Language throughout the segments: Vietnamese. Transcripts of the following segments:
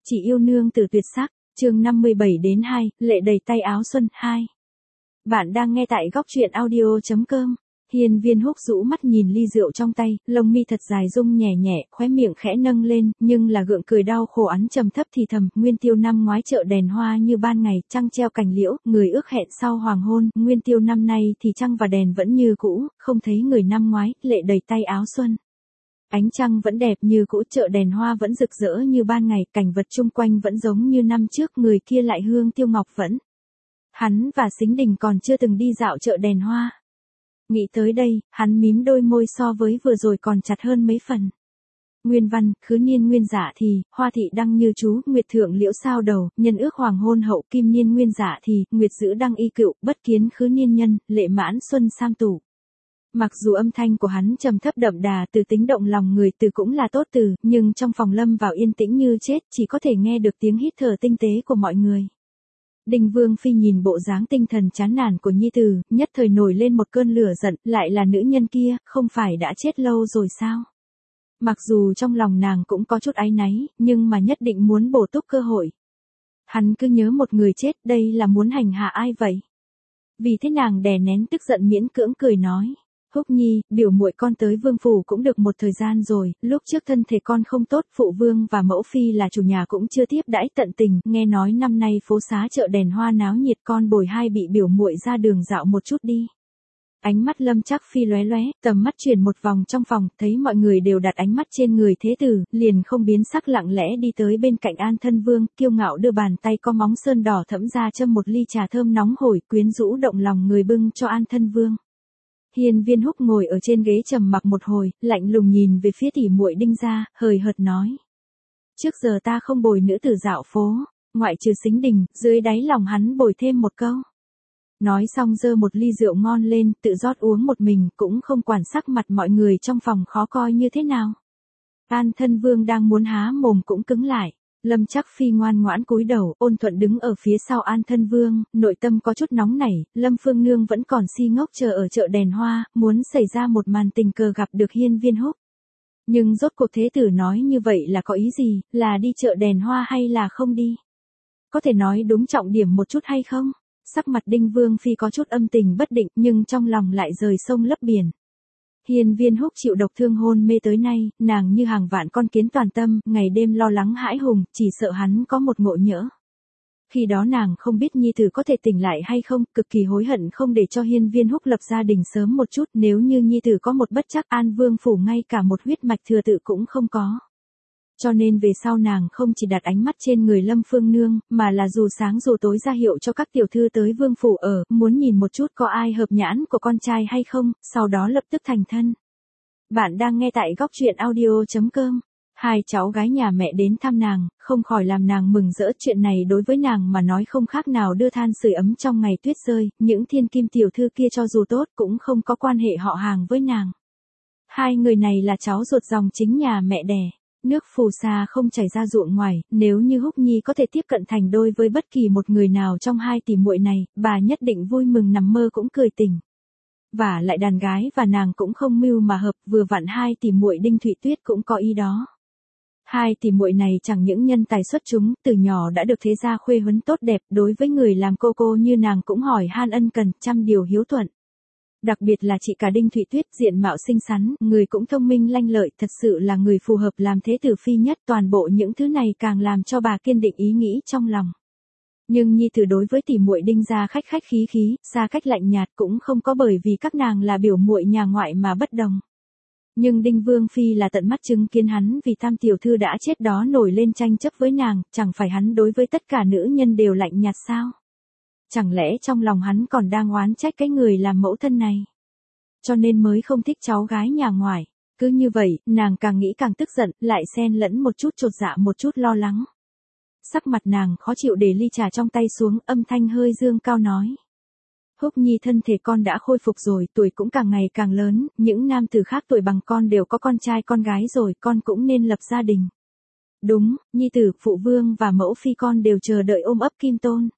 Chị yêu nương tử tuyệt sắc, chương 57-2, lệ đầy tay áo xuân 2. Bạn đang nghe tại góc truyện audio.com. Hiên Viên Húc rũ mắt nhìn ly rượu trong tay, lông mi thật dài rung nhẹ nhẹ, khóe miệng khẽ nâng lên, nhưng là gượng cười đau khổ án trầm thấp thì thầm, Nguyên Tiêu năm ngoái chợ đèn hoa như ban ngày, trăng treo cành liễu, người ước hẹn sau hoàng hôn, Nguyên Tiêu năm nay thì trăng và đèn vẫn như cũ, không thấy người năm ngoái, lệ đầy tay áo xuân. Ánh trăng vẫn đẹp như cũ, chợ đèn hoa vẫn rực rỡ như ban ngày, cảnh vật chung quanh vẫn giống như năm trước, người kia lại Hương Tiêu Ngọc vẫn. Hắn và Sính Đình còn chưa từng đi dạo chợ đèn hoa. Nghĩ tới đây, hắn mím đôi môi so với vừa rồi còn chặt hơn mấy phần. Nguyên văn, khứ niên nguyên dạ thì, hoa thị đăng như chú, nguyệt thượng liễu sao đầu, nhân ước hoàng hôn hậu, kim niên nguyên dạ thì, nguyệt giữ đăng y cựu, bất kiến khứ niên nhân, lệ mãn xuân sam tủ. Mặc dù âm thanh của hắn trầm thấp đậm đà, từ tính động lòng người, từ cũng là tốt từ, nhưng trong phòng lâm vào yên tĩnh như chết, chỉ có thể nghe được tiếng hít thở tinh tế của mọi người. Đinh Vương Phi nhìn bộ dáng tinh thần chán nản của nhi tử, nhất thời nổi lên một cơn lửa giận, lại là nữ nhân kia, không phải đã chết lâu rồi sao? Mặc dù trong lòng nàng cũng có chút áy náy, nhưng mà nhất định muốn bổ túc cơ hội. Hắn cứ nhớ một người chết, đây là muốn hành hạ ai vậy? Vì thế nàng đè nén tức giận miễn cưỡng cười nói. Húc Nhi, biểu muội con tới vương phủ cũng được một thời gian rồi, lúc trước thân thể con không tốt, phụ vương và mẫu phi là chủ nhà cũng chưa tiếp đãi tận tình, nghe nói năm nay phố xá chợ đèn hoa náo nhiệt, con bồi hai bị biểu muội ra đường dạo một chút đi. Ánh mắt Lâm Trác Phi lóe lóe, tầm mắt chuyển một vòng trong phòng, thấy mọi người đều đặt ánh mắt trên người thế tử, liền không biến sắc lặng lẽ đi tới bên cạnh An Thân Vương, kiêu ngạo đưa bàn tay có móng sơn đỏ thẫm ra châm một ly trà thơm nóng hổi, quyến rũ động lòng người bưng cho An Thân Vương. Hiên Viên Húc ngồi ở trên ghế trầm mặc một hồi, lạnh lùng nhìn về phía tỉ muội Đinh gia, hời hợt nói: trước giờ ta không bồi nữ tử dạo phố, ngoại trừ Sính Đình, dưới đáy lòng hắn bồi thêm một câu. Nói xong giơ một ly rượu ngon lên, tự rót uống một mình, cũng không quản sắc mặt mọi người trong phòng khó coi như thế nào. An Thân Vương đang muốn há mồm cũng cứng lại. Lâm Trác Phi ngoan ngoãn cúi đầu, ôn thuận đứng ở phía sau An Thân Vương, nội tâm có chút nóng nảy, Lâm Phương Nương vẫn còn si ngốc chờ ở chợ đèn hoa, muốn xảy ra một màn tình cờ gặp được Hiên Viên Húc. Nhưng rốt cuộc thế tử nói như vậy là có ý gì, là đi chợ đèn hoa hay là không đi? Có thể nói đúng trọng điểm một chút hay không? Sắc mặt Đinh Vương Phi có chút âm tình bất định, nhưng trong lòng lại rời sông lấp biển. Hiên Viên Húc chịu độc thương hôn mê tới nay, nàng như hàng vạn con kiến toàn tâm, ngày đêm lo lắng hãi hùng, chỉ sợ hắn có một ngộ nhỡ. Khi đó nàng không biết nhi tử có thể tỉnh lại hay không, cực kỳ hối hận không để cho Hiên Viên Húc lập gia đình sớm một chút, nếu như nhi tử có một bất trắc, An Vương phủ ngay cả một huyết mạch thừa tự cũng không có. Cho nên về sau nàng không chỉ đặt ánh mắt trên người Lâm Phương Nương, mà là dù sáng dù tối ra hiệu cho các tiểu thư tới vương phủ ở, muốn nhìn một chút có ai hợp nhãn của con trai hay không, sau đó lập tức thành thân. Bạn đang nghe tại góc truyện audio.com. Hai cháu gái nhà mẹ đến thăm nàng, không khỏi làm nàng mừng rỡ, chuyện này đối với nàng mà nói không khác nào đưa than sưởi ấm trong ngày tuyết rơi, những thiên kim tiểu thư kia cho dù tốt cũng không có quan hệ họ hàng với nàng. Hai người này là cháu ruột dòng chính nhà mẹ đẻ. Nước phù sa không chảy ra ruộng ngoài, nếu như Húc Nhi có thể tiếp cận thành đôi với bất kỳ một người nào trong hai tỷ muội này, bà nhất định vui mừng nằm mơ cũng cười tỉnh. Và lại đàn gái và nàng cũng không mưu mà hợp, vừa vặn hai tỷ muội Đinh Thụy Tuyết cũng có ý đó. Hai tỷ muội này chẳng những nhân tài xuất chúng, từ nhỏ đã được thế gia khuê huấn tốt đẹp, đối với người làm cô như nàng cũng hỏi han ân cần, trăm điều hiếu thuận. Đặc biệt là chị cả Đinh Thụy Tuyết, diện mạo xinh xắn, người cũng thông minh lanh lợi, thật sự là người phù hợp làm thế tử phi nhất, toàn bộ những thứ này càng làm cho bà kiên định ý nghĩ trong lòng. Nhưng nhi tử đối với tỷ muội Đinh gia khách khách khí khí, xa cách lạnh nhạt cũng không có bởi vì các nàng là biểu muội nhà ngoại mà bất đồng. Nhưng Đinh Vương Phi là tận mắt chứng kiến hắn vì tam tiểu thư đã chết đó nổi lên tranh chấp với nàng, chẳng phải hắn đối với tất cả nữ nhân đều lạnh nhạt sao? Chẳng lẽ trong lòng hắn còn đang oán trách cái người làm mẫu thân này? Cho nên mới không thích cháu gái nhà ngoài. Cứ như vậy, nàng càng nghĩ càng tức giận, lại xen lẫn một chút chột dạ một chút lo lắng. Sắc mặt nàng khó chịu để ly trà trong tay xuống, âm thanh hơi dương cao nói. Húc Nhi thân thể con đã khôi phục rồi, tuổi cũng càng ngày càng lớn, những nam tử khác tuổi bằng con đều có con trai con gái rồi, con cũng nên lập gia đình. Đúng, nhi tử, phụ vương và mẫu phi con đều chờ đợi ôm ấp kim tôn.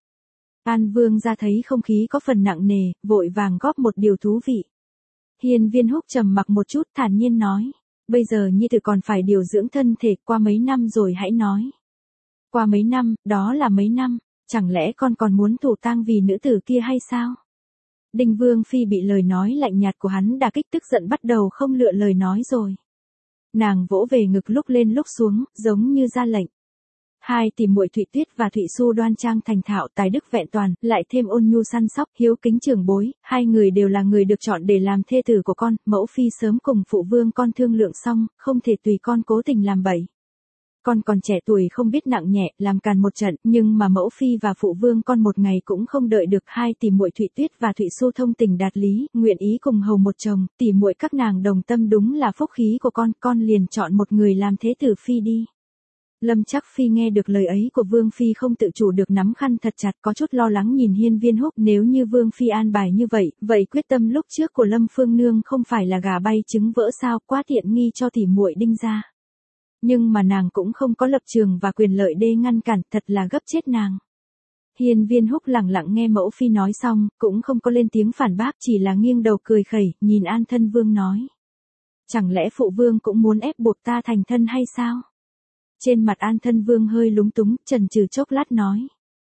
An Vương ra thấy không khí có phần nặng nề, vội vàng góp một điều thú vị. Hiên Viên Húc trầm mặc một chút, thản nhiên nói, bây giờ nhi tử còn phải điều dưỡng thân thể, qua mấy năm rồi hãy nói. Qua mấy năm, đó là mấy năm, chẳng lẽ con còn muốn thủ tang vì nữ tử kia hay sao? Đinh Vương Phi bị lời nói lạnh nhạt của hắn đả kích, tức giận bắt đầu không lựa lời nói rồi. Nàng vỗ về ngực lúc lên lúc xuống, giống như ra lệnh. Hai tỷ muội Thụy Tuyết và Thụy Xu đoan trang thành thạo, tài đức vẹn toàn, lại thêm ôn nhu săn sóc, hiếu kính trưởng bối, hai người đều là người được chọn để làm thê tử của con. Mẫu phi sớm cùng phụ vương con thương lượng xong, không thể tùy con cố tình làm bậy. Con còn trẻ tuổi không biết nặng nhẹ, làm càn một trận, nhưng mà mẫu phi và phụ vương con một ngày cũng không đợi được. Hai tỷ muội Thụy Tuyết và Thụy Xu thông tình đạt lý, nguyện ý cùng hầu một chồng, tỷ muội các nàng đồng tâm, đúng là phúc khí của con liền chọn một người làm thế tử phi đi. Lâm Trác Phi nghe được lời ấy của Vương Phi không tự chủ được nắm khăn thật chặt, có chút lo lắng nhìn Hiên Viên Húc. Nếu như Vương Phi an bài như vậy, vậy quyết tâm lúc trước của Lâm Phương Nương không phải là gà bay trứng vỡ sao, quá tiện nghi cho tỷ muội Đinh gia. Nhưng mà nàng cũng không có lập trường và quyền lợi để ngăn cản, thật là gấp chết nàng. Hiên Viên Húc lặng lặng nghe mẫu phi nói xong, cũng không có lên tiếng phản bác, chỉ là nghiêng đầu cười khẩy, nhìn An Thân Vương nói. Chẳng lẽ phụ vương cũng muốn ép buộc ta thành thân hay sao? Trên mặt An Thân Vương hơi lúng túng, chần chừ chốc lát nói.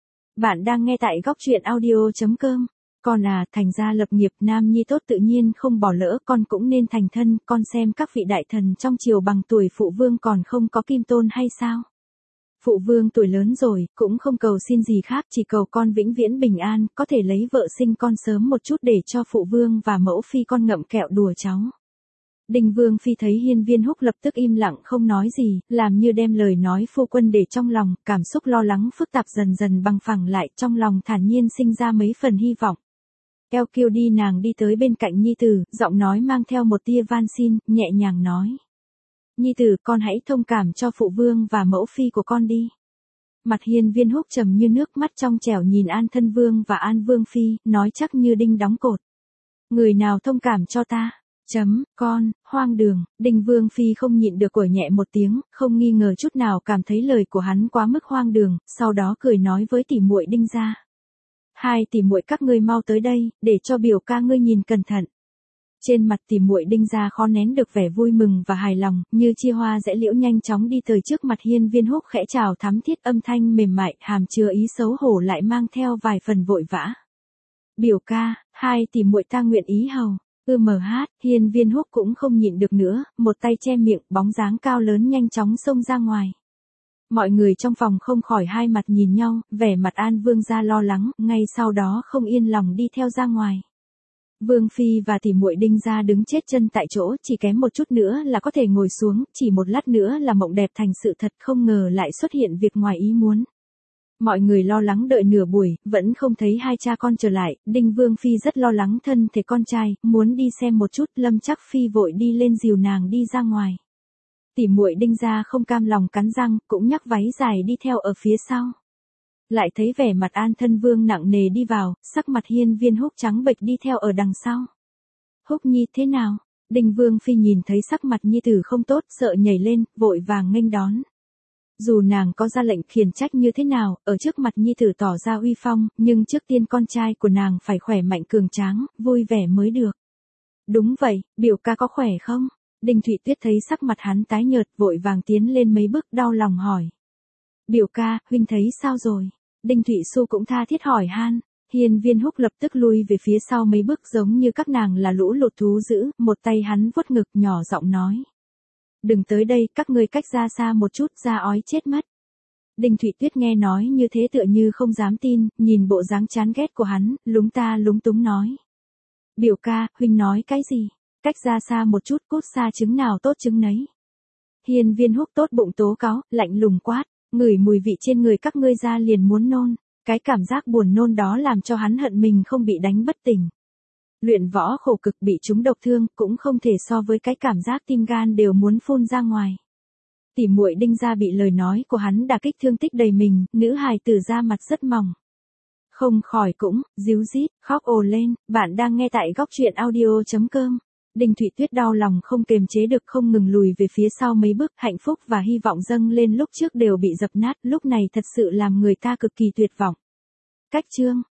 Bạn đang nghe tại góc truyện audio.com. Con à, thành gia lập nghiệp, nam nhi tốt tự nhiên không bỏ lỡ, con cũng nên thành thân. Con xem các vị đại thần trong triều bằng tuổi phụ vương còn không có kim tôn hay sao? Phụ vương tuổi lớn rồi, cũng không cầu xin gì khác, chỉ cầu con vĩnh viễn bình an, có thể lấy vợ sinh con sớm một chút để cho phụ vương và mẫu phi con ngậm kẹo đùa cháu. Đinh Vương Phi thấy Hiên Viên Húc lập tức im lặng không nói gì, làm như đem lời nói phu quân để trong lòng, cảm xúc lo lắng phức tạp dần dần bằng phẳng lại, trong lòng thản nhiên sinh ra mấy phần hy vọng. Eo kiêu đi, nàng đi tới bên cạnh nhi tử, giọng nói mang theo một tia van xin, nhẹ nhàng nói. Nhi tử, con hãy thông cảm cho phụ vương và mẫu phi của con đi. Mặt Hiên Viên Húc trầm như nước, mắt trong trẻo nhìn An Thân Vương và An Vương Phi, nói chắc như đinh đóng cột. Người nào thông cảm cho ta? Con, hoang đường. Đinh Vương Phi không nhịn được quở nhẹ một tiếng, không nghi ngờ chút nào cảm thấy lời của hắn quá mức hoang đường, sau đó cười nói với tỷ muội Đinh gia. Hai tỷ muội các ngươi mau tới đây, để cho biểu ca ngươi nhìn cẩn thận. Trên mặt tỷ muội Đinh gia khó nén được vẻ vui mừng và hài lòng, như chia hoa dễ liễu nhanh chóng đi tới trước mặt Hiên Viên Húc khẽ chào thắm thiết, âm thanh mềm mại, hàm chứa ý xấu hổ lại mang theo vài phần vội vã. Biểu ca, hai tỷ muội ta nguyện ý hầu. Hiên Viên Húc cũng không nhịn được nữa, một tay che miệng, bóng dáng cao lớn nhanh chóng xông ra ngoài. Mọi người trong phòng không khỏi hai mặt nhìn nhau, vẻ mặt An Vương gia lo lắng, ngay sau đó không yên lòng đi theo ra ngoài. Vương Phi và tỷ muội Đinh gia đứng chết chân tại chỗ, chỉ kém một chút nữa là có thể ngồi xuống, chỉ một lát nữa là mộng đẹp thành sự thật, không ngờ lại xuất hiện việc ngoài ý muốn. Mọi người lo lắng đợi nửa buổi, vẫn không thấy hai cha con trở lại, Đinh Vương Phi rất lo lắng thân thể con trai, muốn đi xem một chút, Lâm Trác Phi vội đi lên dìu nàng đi ra ngoài. Tỷ muội Đinh gia không cam lòng cắn răng, cũng nhắc váy dài đi theo ở phía sau. Lại thấy vẻ mặt An Thân Vương nặng nề đi vào, sắc mặt Hiên Viên Húc trắng bệch đi theo ở đằng sau. Húc nhi thế nào? Đinh Vương Phi nhìn thấy sắc mặt nhi tử không tốt, sợ nhảy lên, vội vàng nghênh đón. Dù nàng có ra lệnh khiển trách như thế nào, ở trước mặt nhi tử tỏ ra uy phong, nhưng trước tiên con trai của nàng phải khỏe mạnh cường tráng, vui vẻ mới được. Đúng vậy, biểu ca có khỏe không? Đinh Thụy Tuyết thấy sắc mặt hắn tái nhợt, vội vàng tiến lên mấy bước đau lòng hỏi. Biểu ca, huynh thấy sao rồi? Đinh Thụy Xu cũng tha thiết hỏi han. Hiên Viên Húc lập tức lui về phía sau mấy bước giống như các nàng là lũ lụt thú dữ, một tay hắn vuốt ngực nhỏ giọng nói. Đừng tới đây, các ngươi cách ra xa một chút, ra ói chết mất. Đinh Thụy Tuyết nghe nói như thế tựa như không dám tin, nhìn bộ dáng chán ghét của hắn, lúng ta lúng túng nói. Biểu ca, huynh nói cái gì? Cách ra xa một chút, cút xa trứng nào tốt trứng nấy. Hiên Viên Húc tốt bụng tố cáo, lạnh lùng quát, ngửi mùi vị trên người các ngươi ra liền muốn nôn, cái cảm giác buồn nôn đó làm cho hắn hận mình không bị đánh bất tỉnh. Luyện võ khổ cực bị trúng độc thương cũng không thể so với cái cảm giác tim gan đều muốn phun ra ngoài. Tỷ muội Đinh gia bị lời nói của hắn đả kích thương tích đầy mình, nữ hài tử da mặt rất mỏng. Không khỏi cũng, díu dít, khóc ồ lên, bạn đang nghe tại góc truyện audio.com. Đinh Thụy Tuyết đau lòng không kềm chế được, không ngừng lùi về phía sau mấy bước, hạnh phúc và hy vọng dâng lên lúc trước đều bị dập nát, lúc này thật sự làm người ta cực kỳ tuyệt vọng. Cách chương